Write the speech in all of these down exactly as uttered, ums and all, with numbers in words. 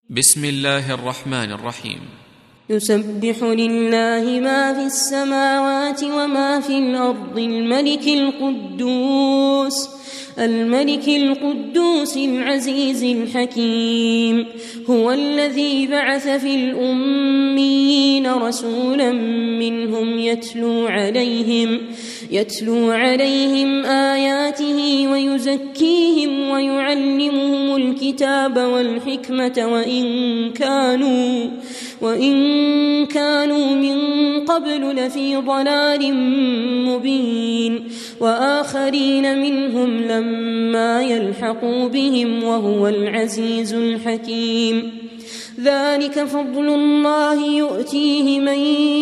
بسم الله الرحمن الرحيم. يسبح لله ما في السماوات وما في الأرض الملك القدوس الملك القدوس العزيز الحكيم. هو الذي بعث في الأميين رسولا منهم يتلو عليهم يتلو عليهم آياته ويزكيهم ويعلمهم الكتاب والحكمة وإن كانوا وإن كانوا من قبل لفي ضلال مبين، وآخرين منهم لما يلحقوا بهم وهو العزيز الحكيم. ذلك فضل الله يؤتيه من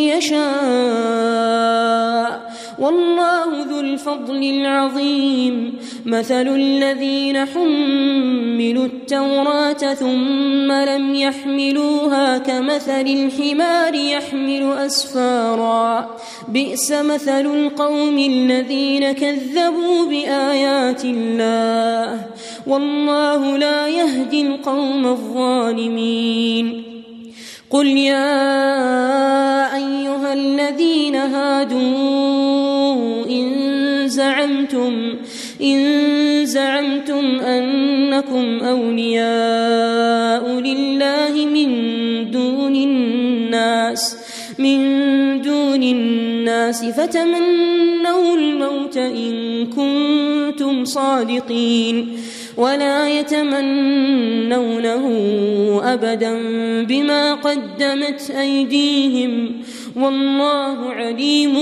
يشاء والله ذو الفضل العظيم. مثل الذين حملوا التوراة ثم لم يحملوها كمثل الحمار يحمل أسفارا، بئس مثل القوم الذين كذبوا بآيات الله والله لا يهدي القوم الظالمين. قل يا أيها الذين هادوا إن زعمتم إن زعمتم أنكم أولياء لله من دون الناس من دون الناس فتمنوا الموت إن كنتم صادقين ولا يتمنونه أبدا بما قدمت أيديهم والله عليم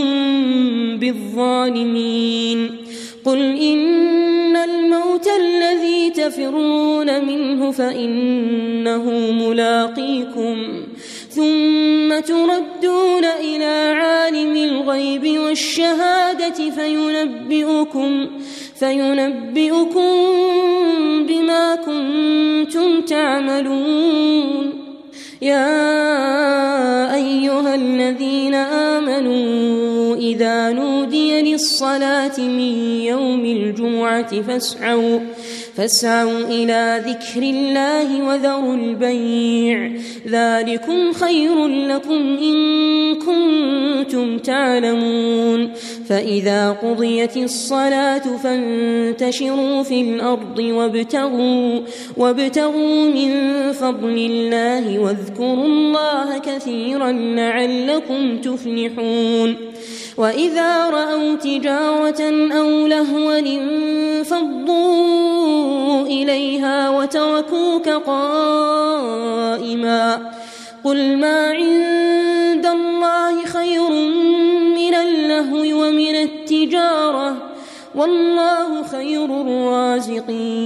بالظالمين. قل إن الموت الذي تفرون منه فإنه ملاقيكم ثم تردون إلى عالم الغيب والشهادة فينبئكم فينبئكم بما كنتم تعملون. يا أيها الذين آمنوا إذا نودي للصلاة من يوم الجمعة فاسعوا فاسعوا إلى ذكر الله وذروا البيع ذلكم خير لكم إن كنتم تعلمون. فإذا قضيت الصلاة فانتشروا في الأرض وابتغوا, وابتغوا من فضل الله واذكروا الله كثيرا لعلكم تفلحون. وإذا رأوا تجارة أو لهوا انفضوا إليها وتركوك قائما قل ما عند الله خير من اللهو ومن التجارة والله خير الرازقين.